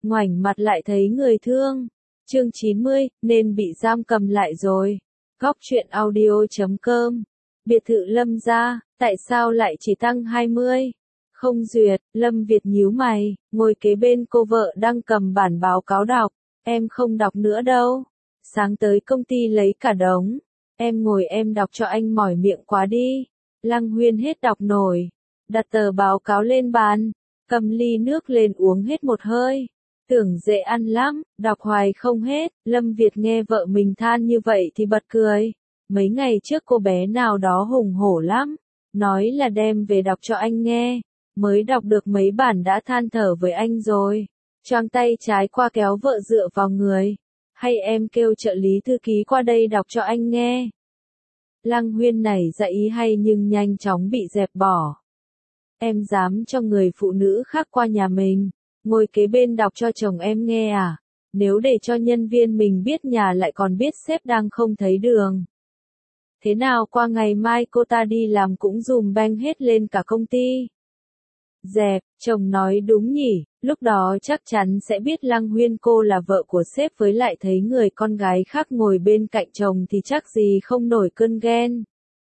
ngoảnh mặt lại thấy người thương. Chương 90, nên bị giam cầm lại rồi. Góc truyện audio.com. Biệt thự Lâm gia, tại sao lại chỉ tăng 20? Không duyệt, Lâm Việt nhíu mày, ngồi kế bên cô vợ đang cầm bản báo cáo đọc. Em không đọc nữa đâu. Sáng tới công ty lấy cả đống. Em ngồi em đọc cho anh mỏi miệng quá đi. Lăng Huyên hết đọc nổi. Đặt tờ báo cáo lên bàn. Cầm ly nước lên uống hết một hơi. Tưởng dễ ăn lắm, đọc hoài không hết. Lâm Việt nghe vợ mình than như vậy thì bật cười. Mấy ngày trước cô bé nào đó hùng hổ lắm. Nói là đem về đọc cho anh nghe. Mới đọc được mấy bản đã than thở với anh rồi. Choàng tay trái qua kéo vợ dựa vào người. Hay em kêu trợ lý thư ký qua đây đọc cho anh nghe. Lăng Huyên nảy ra ý hay nhưng nhanh chóng bị dẹp bỏ. Em dám cho người phụ nữ khác qua nhà mình, ngồi kế bên đọc cho chồng em nghe à? Nếu để cho nhân viên mình biết nhà lại còn biết sếp đang không thấy đường. Thế nào qua ngày mai cô ta đi làm cũng dùm beng hết lên cả công ty. Dẹp, chồng nói đúng nhỉ, lúc đó chắc chắn sẽ biết Lăng Huyên cô là vợ của sếp với lại thấy người con gái khác ngồi bên cạnh chồng thì chắc gì không nổi cơn ghen.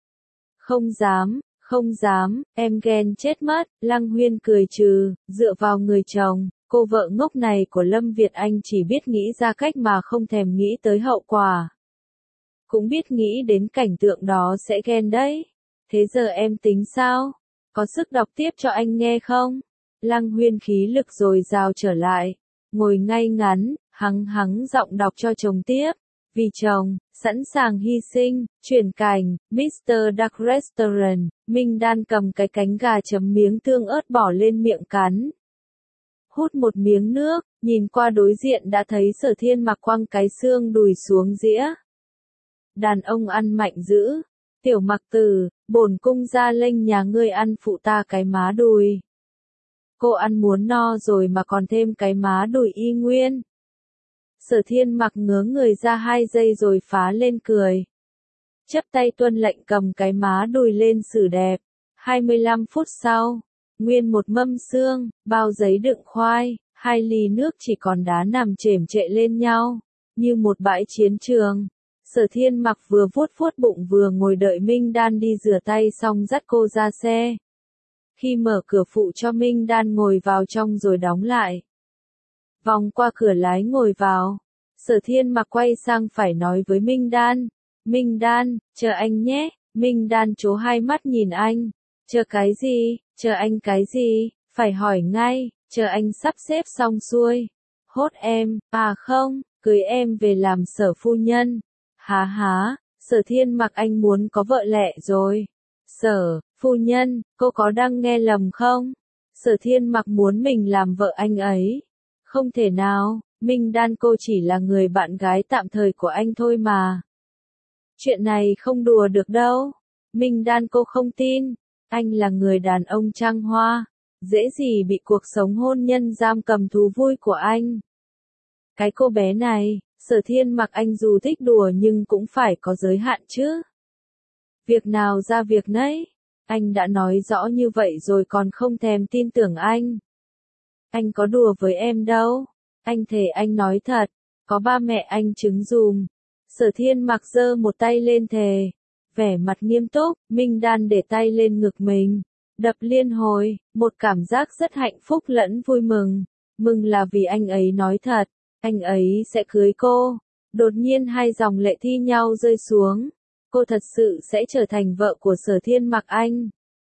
Không dám, em ghen chết mất, Lăng Huyên cười trừ, dựa vào người chồng, cô vợ ngốc này của Lâm Việt Anh chỉ biết nghĩ ra cách mà không thèm nghĩ tới hậu quả. Cũng biết nghĩ đến cảnh tượng đó sẽ ghen đấy. Thế giờ em tính sao? Có sức đọc tiếp cho anh nghe không? Lăng Huyên khí lực dồi dào trở lại, ngồi ngay ngắn, hắng giọng đọc cho chồng tiếp. Vì chồng, sẵn sàng hy sinh, chuyển cảnh, Mr. Duck Restaurant, Minh Đan cầm cái cánh gà chấm miếng tương ớt bỏ lên miệng cắn. Hút một miếng nước, nhìn qua đối diện đã thấy Sở Thiên Mặc quăng cái xương đùi xuống dĩa. Đàn ông ăn mạnh dữ. Tiểu Mặc Tử, bổn cung ra lệnh nhà ngươi ăn phụ ta cái má đùi. Cô ăn muốn no rồi mà còn thêm cái má đùi y nguyên. Sở Thiên Mặc ngớ người ra 2 giây rồi phá lên cười. Chấp tay tuân lệnh cầm cái má đùi lên xử đẹp. 25 phút sau, nguyên một mâm xương, bao giấy đựng khoai, 2 ly nước chỉ còn đá nằm chềm trệ lên nhau, như một bãi chiến trường. Sở Thiên Mặc vừa vuốt bụng vừa ngồi đợi Minh Đan đi rửa tay xong dắt cô ra xe. Khi mở cửa phụ cho Minh Đan ngồi vào trong rồi đóng lại. Vòng qua cửa lái ngồi vào. Sở Thiên Mặc quay sang phải nói với Minh Đan. Minh Đan, chờ anh nhé. Minh Đan trố 2 mắt nhìn anh. Chờ cái gì? Chờ anh cái gì? Phải hỏi ngay. Chờ anh sắp xếp xong xuôi. Hốt em, à không, cưới em về làm sở phu nhân. Há, Sở Thiên Mặc anh muốn có vợ lẽ rồi. Sở, phu nhân, cô có đang nghe lầm không? Sở Thiên Mặc muốn mình làm vợ anh ấy. Không thể nào, Minh Đan cô chỉ là người bạn gái tạm thời của anh thôi mà. Chuyện này không đùa được đâu. Minh Đan cô không tin. Anh là người đàn ông trăng hoa. Dễ gì bị cuộc sống hôn nhân giam cầm thú vui của anh. Cái cô bé này, Sở Thiên Mặc anh dù thích đùa nhưng cũng phải có giới hạn chứ. Việc nào ra việc nấy. Anh đã nói rõ như vậy rồi còn không thèm tin tưởng anh. Anh có đùa với em đâu. Anh thề anh nói thật. Có ba mẹ anh chứng dùm. Sở Thiên Mặc giơ một tay lên thề. Vẻ mặt nghiêm túc, Minh Đan để tay lên ngực mình. Đập liên hồi, một cảm giác rất hạnh phúc lẫn vui mừng. Mừng là vì anh ấy nói thật. Anh ấy sẽ cưới cô. Đột nhiên 2 dòng lệ thi nhau rơi xuống. Cô thật sự sẽ trở thành vợ của Sở Thiên Mặc anh.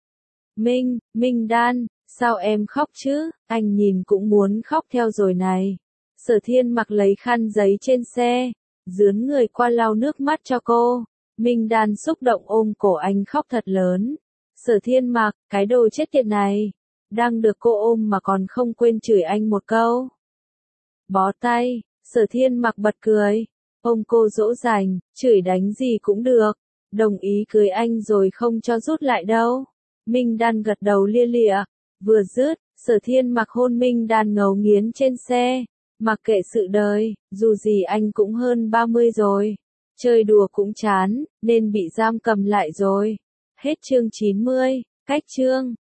Minh Đan, sao em khóc chứ? Anh nhìn cũng muốn khóc theo rồi này. Sở Thiên Mặc lấy khăn giấy trên xe, dướn người qua lau nước mắt cho cô. Minh Đan xúc động ôm cổ anh khóc thật lớn. Sở Thiên Mặc, cái đồ chết tiệt này. Đang được cô ôm mà còn không quên chửi anh một câu. Bó tay, Sở Thiên Mặc bật cười. Ôm cô dỗ dành, chửi đánh gì cũng được. Đồng ý cưới anh rồi không cho rút lại đâu. Minh Đan gật đầu lia lịa. Vừa dứt, Sở Thiên Mặc hôn Minh Đan ngấu nghiến trên xe. Mặc kệ sự đời, dù gì anh cũng hơn 30 rồi. Chơi đùa cũng chán, nên bị giam cầm lại rồi. Hết chương 90, cách chương.